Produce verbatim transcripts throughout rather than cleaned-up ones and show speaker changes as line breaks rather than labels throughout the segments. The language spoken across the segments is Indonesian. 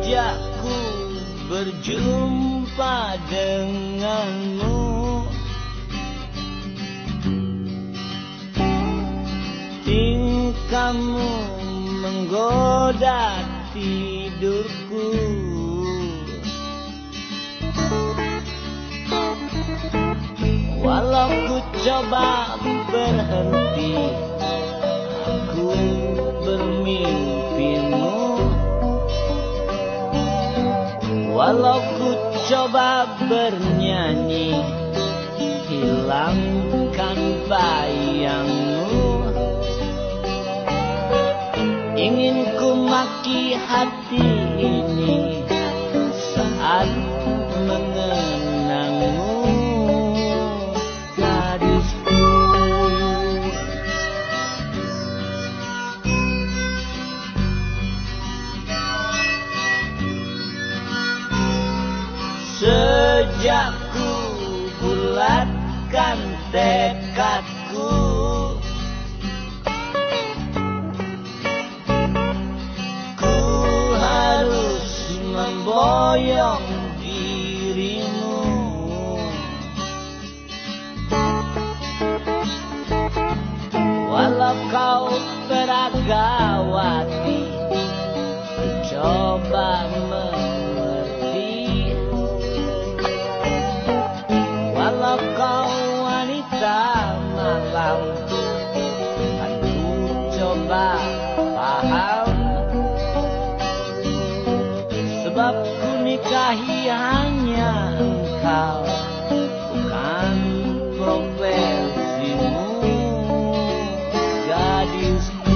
Sejak ku berjumpa denganmu, tingkahmu menggoda tidurku. Walau ku coba berhenti, aku bermimpimu. Walau ku coba bernyanyi, hilangkan bayangmu. Ingin ku maki hati ini saat mengenangmu, gadisku. Sejak ku bulatkan tekadku, ku harus memboyong dirimu. Walau kau peragawati, coba mengerti. Walau kau wanita malam, aku coba paham. Sebab ku nikahi hanya engkau, bukan profesimu, gadisku.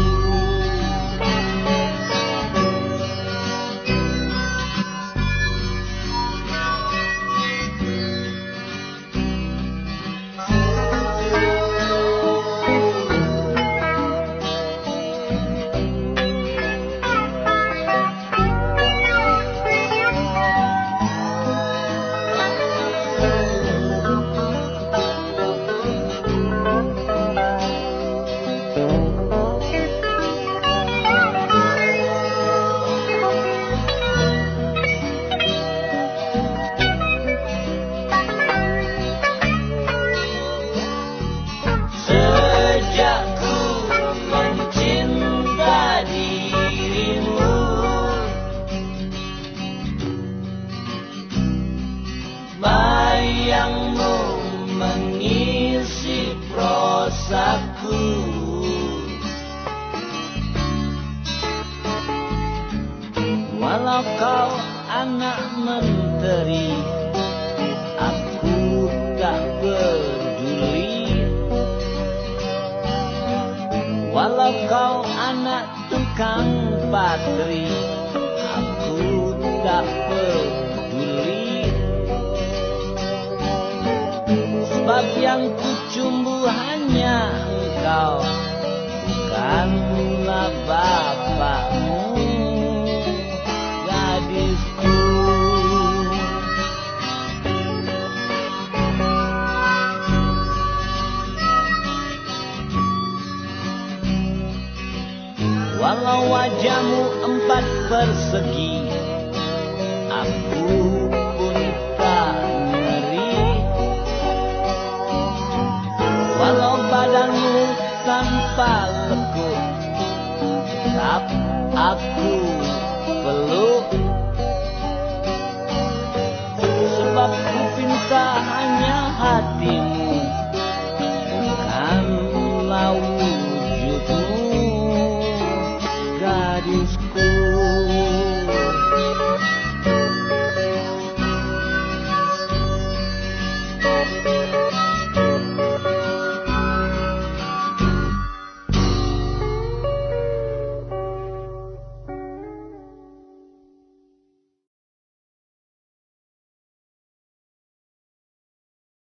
Bayangmu mengisi prosaku, walau kau anak menteri, aku tak peduli. Walau kau anak tukang patri, aku tak peduli. Sebab yang ku cumbu hanya engkau, bukanlah bapakmu, gadisku. Walau wajahmu empat persegi, aku pun tak ngeri. Walau badanmu tanpa lekuk, tetap aku peluk. Sebab ku pinta hanya hatimu, bukanlah wujudmu, gadisku.